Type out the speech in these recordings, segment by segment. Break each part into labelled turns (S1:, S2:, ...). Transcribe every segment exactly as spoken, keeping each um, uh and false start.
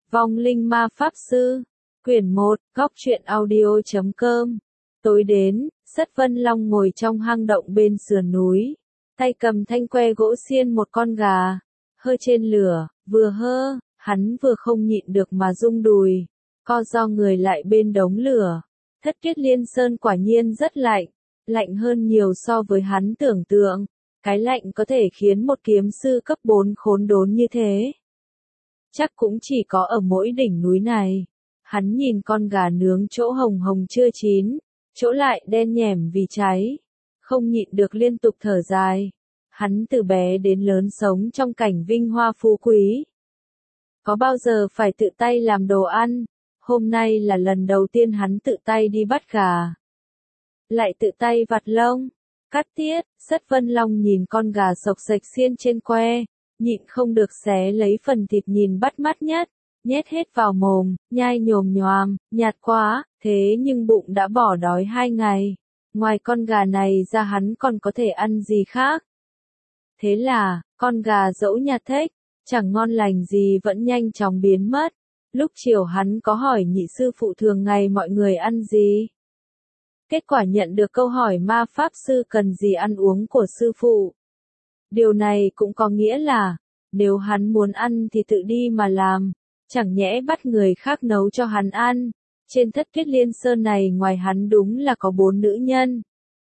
S1: Vong linh ma pháp sư. Quyển một, góc truyện audio chấm com. Tối đến, Sất Vân Long ngồi trong hang động bên sườn núi, tay cầm thanh que gỗ xiên một con gà, hơ trên lửa, vừa hơ, hắn vừa không nhịn được mà rung đùi, co ro người lại bên đống lửa. Thất Tuyết Liên Sơn quả nhiên rất lạnh, lạnh hơn nhiều so với hắn tưởng tượng, cái lạnh có thể khiến một kiếm sư cấp bốn khốn đốn như thế. Chắc cũng chỉ có ở mỗi đỉnh núi này. Hắn nhìn con gà nướng chỗ hồng hồng chưa chín, chỗ lại đen nhẻm vì cháy, không nhịn được liên tục thở dài. Hắn từ bé đến lớn sống trong cảnh vinh hoa phú quý, có bao giờ phải tự tay làm đồ ăn, hôm nay là lần đầu tiên hắn tự tay đi bắt gà, lại tự tay vặt lông, cắt tiết. Sất Vân Long nhìn con gà sộc sạch xiên trên que, nhịn không được xé lấy phần thịt nhìn bắt mắt nhất, nhét hết vào mồm, nhai nhồm nhoàm, nhạt quá, thế nhưng bụng đã bỏ đói hai ngày. Ngoài con gà này ra hắn còn có thể ăn gì khác? Thế là, con gà dẫu nhạt thếch, chẳng ngon lành gì vẫn nhanh chóng biến mất. Lúc chiều hắn có hỏi nhị sư phụ thường ngày mọi người ăn gì? Kết quả nhận được câu hỏi ma pháp sư cần gì ăn uống của sư phụ. Điều này cũng có nghĩa là, nếu hắn muốn ăn thì tự đi mà làm, chẳng nhẽ bắt người khác nấu cho hắn ăn. Trên Thất Tuyết Liên Sơn này ngoài hắn đúng là có bốn nữ nhân.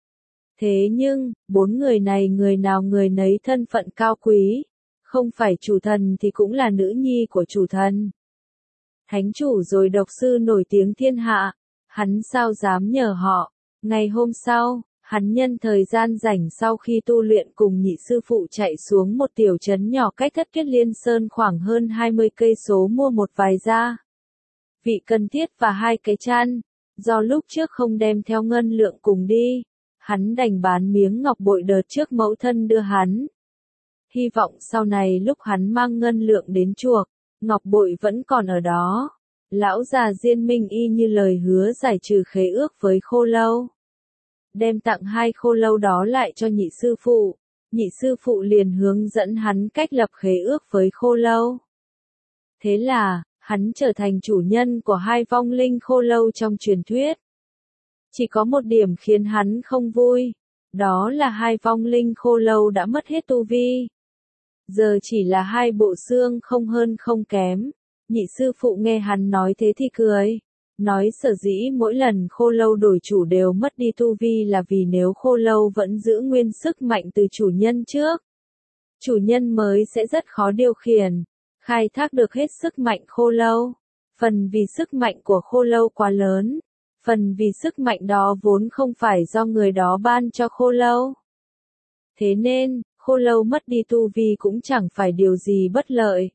S1: Thế nhưng, bốn người này người nào người nấy thân phận cao quý, không phải chủ thần thì cũng là nữ nhi của chủ thần. Thánh chủ rồi độc sư nổi tiếng thiên hạ, hắn sao dám nhờ họ. Ngày hôm sau, hắn nhân thời gian rảnh sau khi tu luyện cùng nhị sư phụ chạy xuống một tiểu trấn nhỏ cách Thất Tuyết Liên Sơn khoảng hơn hai mươi cây số mua một vài gia vị cần thiết và hai cái chăn. Do lúc trước không đem theo ngân lượng cùng đi, hắn đành bán miếng ngọc bội đợt trước mẫu thân đưa hắn. Hy vọng sau này lúc hắn mang ngân lượng đến chuộc, ngọc bội vẫn còn ở đó. Lão già Diên Minh y như lời hứa giải trừ khế ước với Khô Lâu, đem tặng hai khô lâu đó lại cho nhị sư phụ. Nhị sư phụ liền hướng dẫn hắn cách lập khế ước với khô lâu. Thế là, hắn trở thành chủ nhân của hai vong linh khô lâu trong truyền thuyết. Chỉ có một điểm khiến hắn không vui, đó là hai vong linh khô lâu đã mất hết tu vi. Giờ chỉ là hai bộ xương không hơn không kém. Nhị sư phụ nghe hắn nói thế thì cười. Nói sở dĩ mỗi lần khô lâu đổi chủ đều mất đi tu vi là vì nếu khô lâu vẫn giữ nguyên sức mạnh từ chủ nhân trước, chủ nhân mới sẽ rất khó điều khiển, khai thác được hết sức mạnh khô lâu. Phần vì sức mạnh của khô lâu quá lớn, phần vì sức mạnh đó vốn không phải do người đó ban cho khô lâu. Thế nên, khô lâu mất đi tu vi cũng chẳng phải điều gì bất lợi.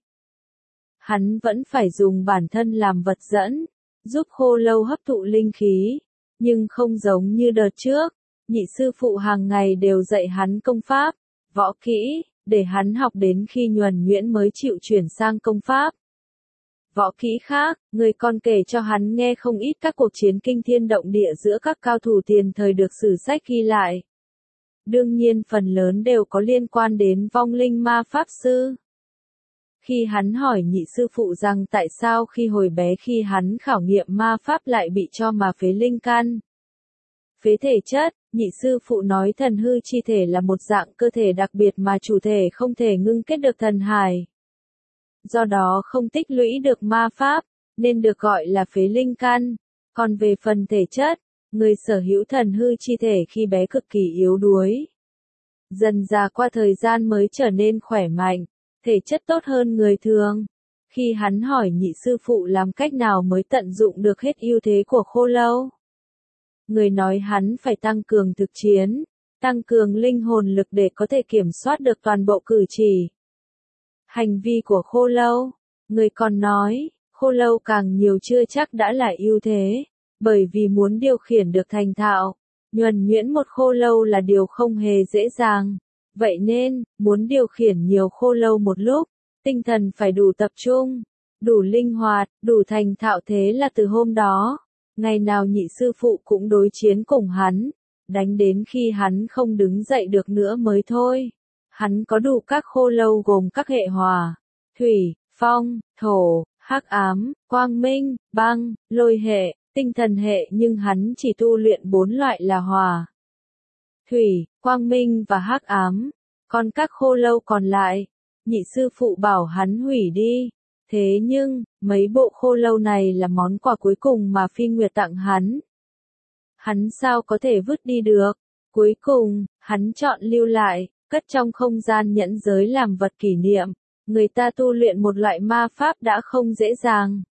S1: Hắn vẫn phải dùng bản thân làm vật dẫn, giúp khô lâu hấp thụ linh khí, nhưng không giống như đợt trước, nhị sư phụ hàng ngày đều dạy hắn công pháp, võ kỹ, để hắn học đến khi nhuần nhuyễn mới chịu chuyển sang công pháp. Võ kỹ khác, người còn kể cho hắn nghe không ít các cuộc chiến kinh thiên động địa giữa các cao thủ tiền thời được sử sách ghi lại. Đương nhiên phần lớn đều có liên quan đến vong linh ma pháp sư. Khi hắn hỏi nhị sư phụ rằng tại sao khi hồi bé khi hắn khảo nghiệm ma pháp lại bị cho mà phế linh căn, phế thể chất, nhị sư phụ nói thần hư chi thể là một dạng cơ thể đặc biệt mà chủ thể không thể ngưng kết được thần hải. Do đó không tích lũy được ma pháp, nên được gọi là phế linh căn. Còn về phần thể chất, người sở hữu thần hư chi thể khi bé cực kỳ yếu đuối. Dần già qua thời gian mới trở nên khỏe mạnh, thể chất tốt hơn người thường. Khi hắn hỏi nhị sư phụ làm cách nào mới tận dụng được hết ưu thế của khô lâu, người nói hắn phải tăng cường thực chiến, tăng cường linh hồn lực để có thể kiểm soát được toàn bộ cử chỉ, hành vi của khô lâu. Người còn nói, khô lâu càng nhiều chưa chắc đã là ưu thế, bởi vì muốn điều khiển được thành thạo, nhuần nhuyễn một khô lâu là điều không hề dễ dàng. Vậy nên, muốn điều khiển nhiều khô lâu một lúc, tinh thần phải đủ tập trung, đủ linh hoạt, đủ thành thạo. Thế là từ hôm đó, ngày nào nhị sư phụ cũng đối chiến cùng hắn, đánh đến khi hắn không đứng dậy được nữa mới thôi. Hắn có đủ các khô lâu gồm các hệ hỏa, thủy, phong, thổ, hắc ám, quang minh, băng, lôi hệ, tinh thần hệ nhưng hắn chỉ tu luyện bốn loại là hỏa, thủy, quang minh và hắc ám. Còn các khô lâu còn lại, nhị sư phụ bảo hắn hủy đi. Thế nhưng, mấy bộ khô lâu này là món quà cuối cùng mà Phi Nguyệt tặng hắn. Hắn sao có thể vứt đi được? Cuối cùng, hắn chọn lưu lại, cất trong không gian nhẫn giới làm vật kỷ niệm. Người ta tu luyện một loại ma pháp đã không dễ dàng.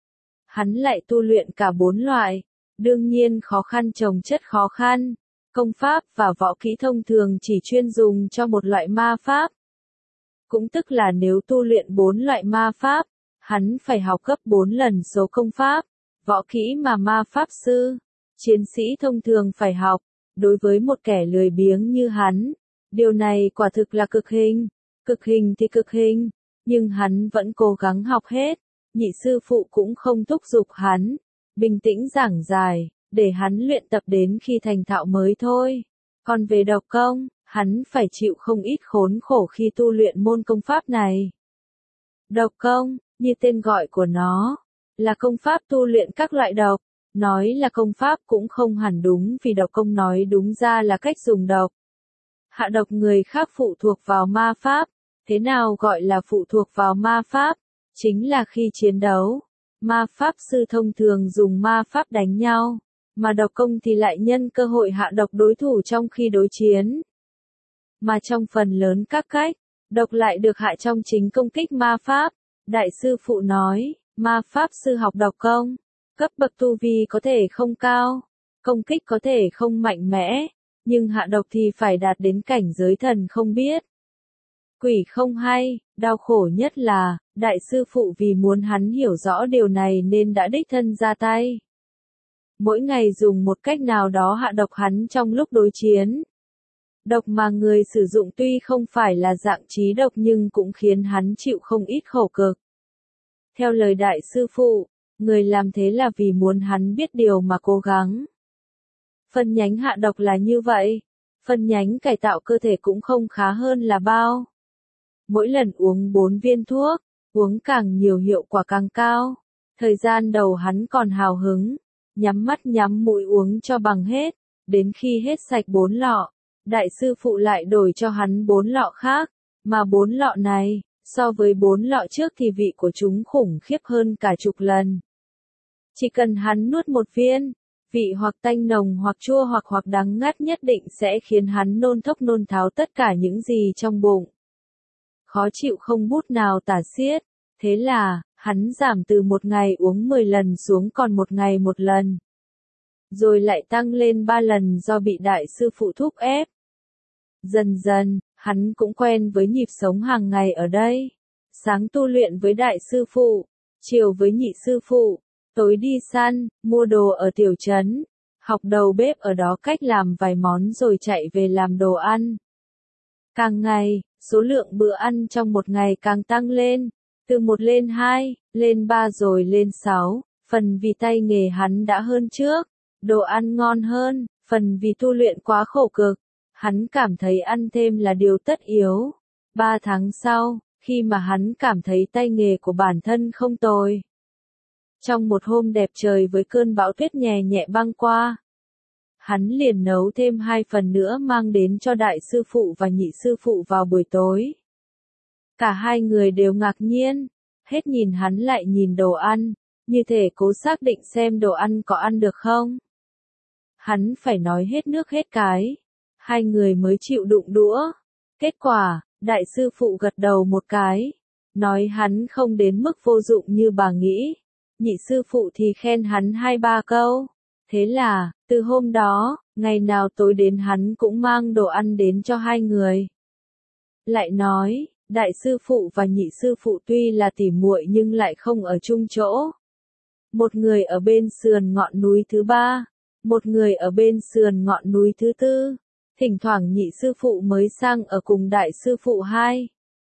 S1: Hắn lại tu luyện cả bốn loại, đương nhiên khó khăn chồng chất khó khăn. Công pháp và võ kỹ thông thường chỉ chuyên dùng cho một loại ma pháp. Cũng tức là nếu tu luyện bốn loại ma pháp, hắn phải học gấp bốn lần số công pháp, võ kỹ mà ma pháp sư, chiến sĩ thông thường phải học. Đối với một kẻ lười biếng như hắn, điều này quả thực là cực hình. Cực hình thì cực hình, nhưng hắn vẫn cố gắng học hết. Nhị sư phụ cũng không thúc giục hắn, bình tĩnh giảng giải, để hắn luyện tập đến khi thành thạo mới thôi. Còn về độc công, hắn phải chịu không ít khốn khổ khi tu luyện môn công pháp này. Độc công, như tên gọi của nó, là công pháp tu luyện các loại độc. Nói là công pháp cũng không hẳn đúng vì độc công nói đúng ra là cách dùng độc. Hạ độc người khác phụ thuộc vào ma pháp. Thế nào gọi là phụ thuộc vào ma pháp? Chính là khi chiến đấu, ma pháp sư thông thường dùng ma pháp đánh nhau, mà độc công thì lại nhân cơ hội hạ độc đối thủ trong khi đối chiến. Mà trong phần lớn các cách, độc lại được hạ trong chính công kích ma pháp. Đại sư phụ nói, ma pháp sư học độc công, cấp bậc tu vi có thể không cao, công kích có thể không mạnh mẽ, nhưng hạ độc thì phải đạt đến cảnh giới thần không biết. Quỷ không hay, đau khổ nhất là, đại sư phụ vì muốn hắn hiểu rõ điều này nên đã đích thân ra tay. Mỗi ngày dùng một cách nào đó hạ độc hắn trong lúc đối chiến. Độc mà người sử dụng tuy không phải là dạng trí độc nhưng cũng khiến hắn chịu không ít khổ cực. Theo lời đại sư phụ, người làm thế là vì muốn hắn biết điều mà cố gắng. Phân nhánh hạ độc là như vậy, phân nhánh cải tạo cơ thể cũng không khá hơn là bao. Mỗi lần uống bốn viên thuốc, uống càng nhiều hiệu quả càng cao. Thời gian đầu hắn còn hào hứng, nhắm mắt nhắm mũi uống cho bằng hết, đến khi hết sạch bốn lọ, đại sư phụ lại đổi cho hắn bốn lọ khác, mà bốn lọ này, so với bốn lọ trước thì vị của chúng khủng khiếp hơn cả chục lần. Chỉ cần hắn nuốt một viên, vị hoặc tanh nồng hoặc chua hoặc hoặc đắng ngắt nhất định sẽ khiến hắn nôn thốc nôn tháo tất cả những gì trong bụng. Khó chịu không bút nào tả xiết, thế là, hắn giảm từ một ngày uống mười lần xuống còn một ngày một lần. Rồi lại tăng lên ba lần do bị đại sư phụ thúc ép. Dần dần, hắn cũng quen với nhịp sống hàng ngày ở đây. Sáng tu luyện với đại sư phụ, chiều với nhị sư phụ, tối đi săn, mua đồ ở tiểu trấn, học đầu bếp ở đó cách làm vài món rồi chạy về làm đồ ăn. Càng ngày, số lượng bữa ăn trong một ngày càng tăng lên, từ một lên hai, lên ba rồi lên sáu, phần vì tay nghề hắn đã hơn trước, đồ ăn ngon hơn, phần vì tu luyện quá khổ cực, hắn cảm thấy ăn thêm là điều tất yếu. Ba tháng sau, khi mà hắn cảm thấy tay nghề của bản thân không tồi. Trong một hôm đẹp trời với cơn bão tuyết nhẹ nhẹ băng qua, hắn liền nấu thêm hai phần nữa mang đến cho đại sư phụ và nhị sư phụ vào buổi tối. Cả hai người đều ngạc nhiên, hết nhìn hắn lại nhìn đồ ăn, như thể cố xác định xem đồ ăn có ăn được không. Hắn phải nói hết nước hết cái, hai người mới chịu đụng đũa. Kết quả, đại sư phụ gật đầu một cái, nói hắn không đến mức vô dụng như bà nghĩ. Nhị sư phụ thì khen hắn hai ba câu. Thế là, từ hôm đó, ngày nào tối đến hắn cũng mang đồ ăn đến cho hai người. Lại nói, đại sư phụ và nhị sư phụ tuy là tỉ muội nhưng lại không ở chung chỗ. Một người ở bên sườn ngọn núi thứ ba, một người ở bên sườn ngọn núi thứ tư. Thỉnh thoảng nhị sư phụ mới sang ở cùng đại sư phụ hai.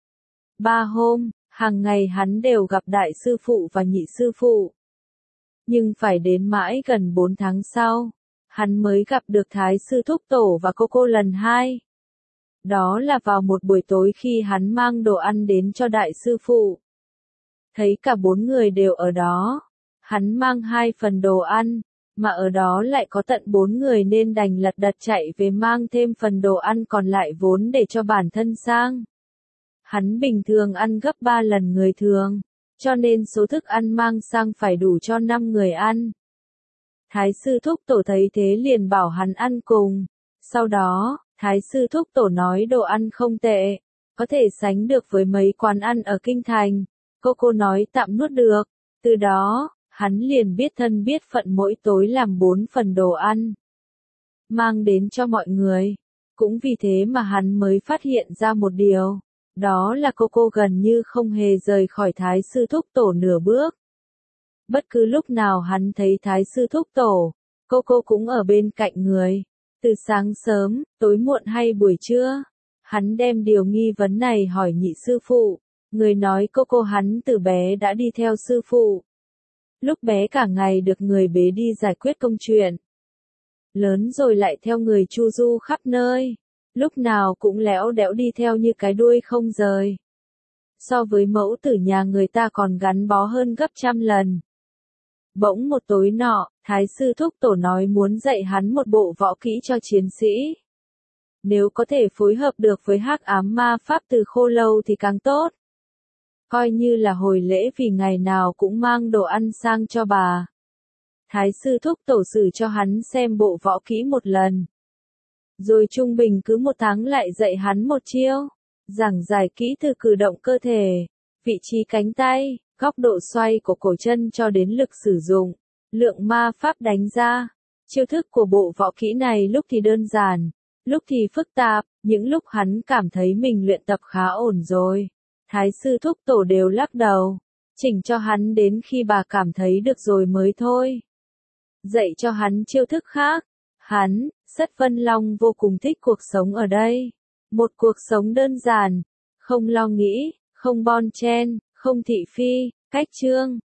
S1: Ba hôm, hàng ngày hắn đều gặp đại sư phụ và nhị sư phụ. Nhưng phải đến mãi gần bốn tháng sau, hắn mới gặp được thái sư thúc tổ và cô cô lần hai. Đó là vào một buổi tối khi hắn mang đồ ăn đến cho đại sư phụ. Thấy cả bốn người đều ở đó. Hắn mang hai phần đồ ăn, mà ở đó lại có tận bốn người nên đành lật đật chạy về mang thêm phần đồ ăn còn lại vốn để cho bản thân sang. Hắn bình thường ăn gấp ba lần người thường, cho nên số thức ăn mang sang phải đủ cho năm người ăn. Thái sư thúc tổ thấy thế liền bảo hắn ăn cùng. Sau đó, Thái sư thúc tổ nói đồ ăn không tệ, có thể sánh được với mấy quán ăn ở kinh thành. Cô cô nói tạm nuốt được. Từ đó, hắn liền biết thân biết phận mỗi tối làm bốn phần đồ ăn, mang đến cho mọi người. Cũng vì thế mà hắn mới phát hiện ra một điều. Đó là cô cô gần như không hề rời khỏi Thái sư thúc tổ nửa bước. Bất cứ lúc nào hắn thấy Thái sư thúc tổ, cô cô cũng ở bên cạnh người. Từ sáng sớm, tối muộn hay buổi trưa, hắn đem điều nghi vấn này hỏi nhị sư phụ. Người nói cô cô hắn từ bé đã đi theo sư phụ. Lúc bé cả ngày được người bế đi giải quyết công chuyện. Lớn rồi lại theo người chu du khắp nơi. Lúc nào cũng lẽo đẽo đi theo như cái đuôi không rời. So với mẫu tử nhà người ta còn gắn bó hơn gấp trăm lần. Bỗng một tối nọ, Thái sư thúc tổ nói muốn dạy hắn một bộ võ kỹ cho chiến sĩ. Nếu có thể phối hợp được với hắc ám ma pháp từ khô lâu thì càng tốt. Coi như là hồi lễ vì ngày nào cũng mang đồ ăn sang cho bà. Thái sư thúc tổ sử cho hắn xem bộ võ kỹ một lần. Rồi trung bình cứ một tháng lại dạy hắn một chiêu. Giảng giải kỹ từ cử động cơ thể, vị trí cánh tay, góc độ xoay của cổ chân cho đến lực sử dụng, lượng ma pháp đánh ra. Chiêu thức của bộ võ kỹ này lúc thì đơn giản, lúc thì phức tạp, những lúc hắn cảm thấy mình luyện tập khá ổn rồi. Thái sư thúc tổ đều lắc đầu, chỉnh cho hắn đến khi bà cảm thấy được rồi mới thôi. Dạy cho hắn chiêu thức khác. Hắn, Sất Vân Long vô cùng thích cuộc sống ở đây. Một cuộc sống đơn giản, không lo nghĩ, không bon chen, không thị phi, cách trương.